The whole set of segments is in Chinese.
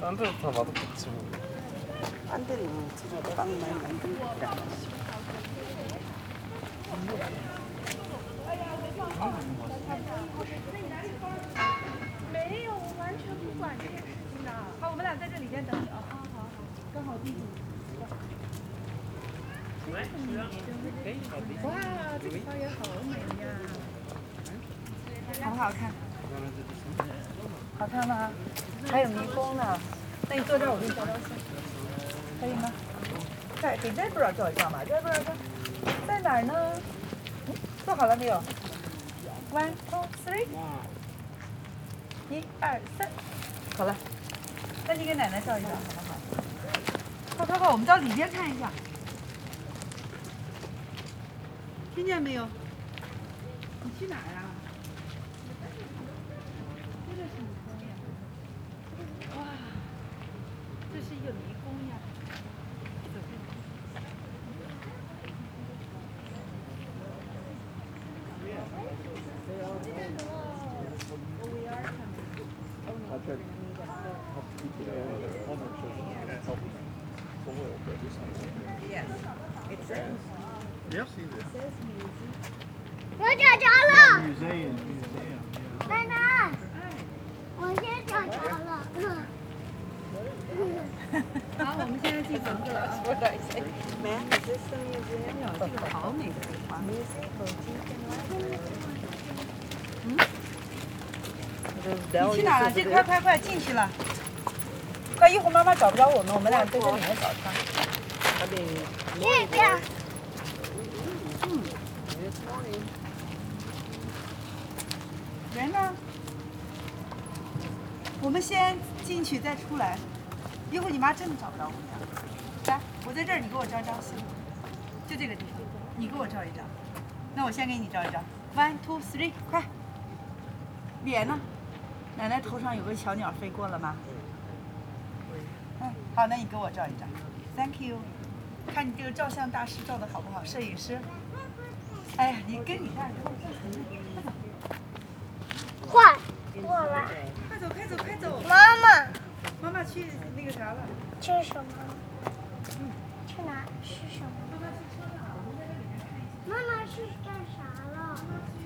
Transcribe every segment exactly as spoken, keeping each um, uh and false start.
딴 데로 다 맛없겠지 뭐. 딴 데는 진짜 빵 많이 만들었다. 没有，完全不管这个事情的。好，我们俩在这里边等你啊。好好好，刚好地址。哇，这个花园好美呀！ 好不好看？好看吗？还有迷宫呢。那你坐这儿，我给你照张相，可以吗？在给 Zebra 照一张吧 ，Zebra 在哪儿呢？嗯，做好了没有 ？One, two, three。一二三，好了。那你给奶奶照一张，好不好？快快快，我们到里边看一下。听见没有？你去哪儿啊？这个是迷宫呀！哇，这是一个迷宫呀！走进去。Yes, it says. Yep. 我找着了， Museum, museum. 奶奶，我先找着了。 好，我们现在进房子了啊。What did I say? Ma'am, is this the museum? 这个好美的花。你去哪了？这快快快进去了！快，一会儿妈妈找不着我们，我们俩在这里面找她。 这边。 嗯。人呢？我们先进去再出来，一会儿你妈真的找不着我们俩。来，我在这儿，你给我照张相，就这个地方，你给我照一张。那我先给你照一张 ，one two three， 快。脸呢？奶奶头上有个小鸟飞过了吗？嗯，好，那你给我照一张 ，thank you。看你这个照相大师照的好不好？摄影师。哎呀，你跟你大人，快走。 快，过来。 快走，快走，快走！ 妈妈， 妈妈去那个啥了？ 去什么？ 嗯， 去哪？是什么？ 妈妈去车上，我们在这里面看一下。 妈妈是干啥了？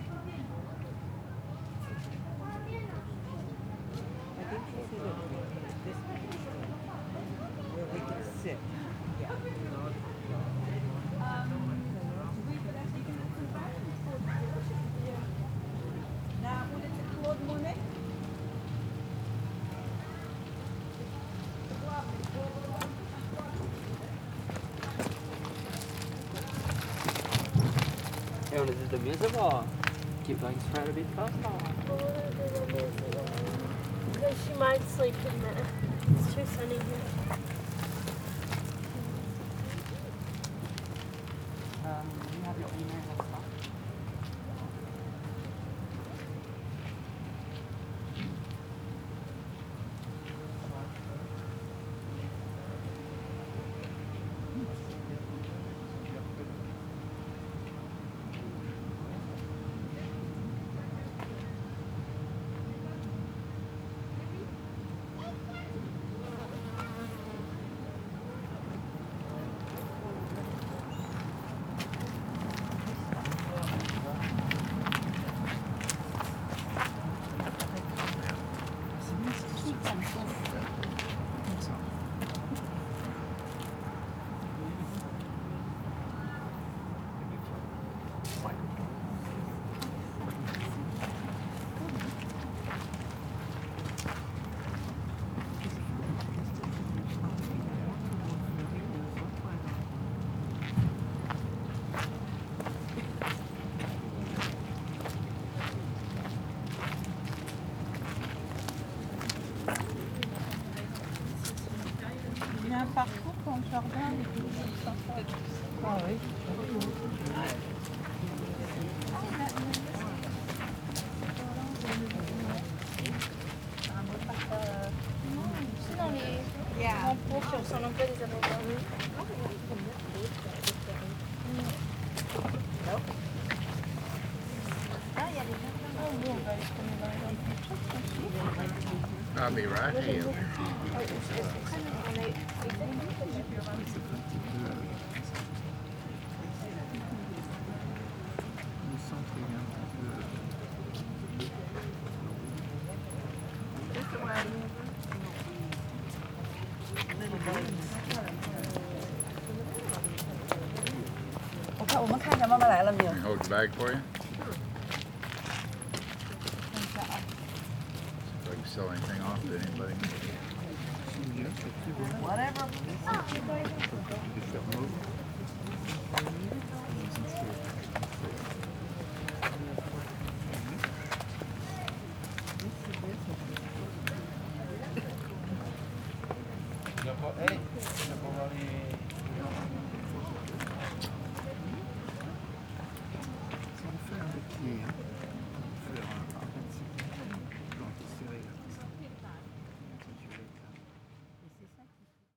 Hey, is it the music or keep going straight a bit faster? Because she might sleep in there. It's too sunny here. Um, you have your email and stuff. Il y a un parcours dans le jardin, mais c'est sympa. Ah oui. Yeah. Qui ressemble un peu à des amandes. Ah, il y a les jardins. Oh, oui, on va aller se promener dans les jardins. I'll be right here. 我看我们看一下妈妈来了没有？ Can I hold your bag for you? 看一下啊。 If I can sell anything off to anybody. Whatever.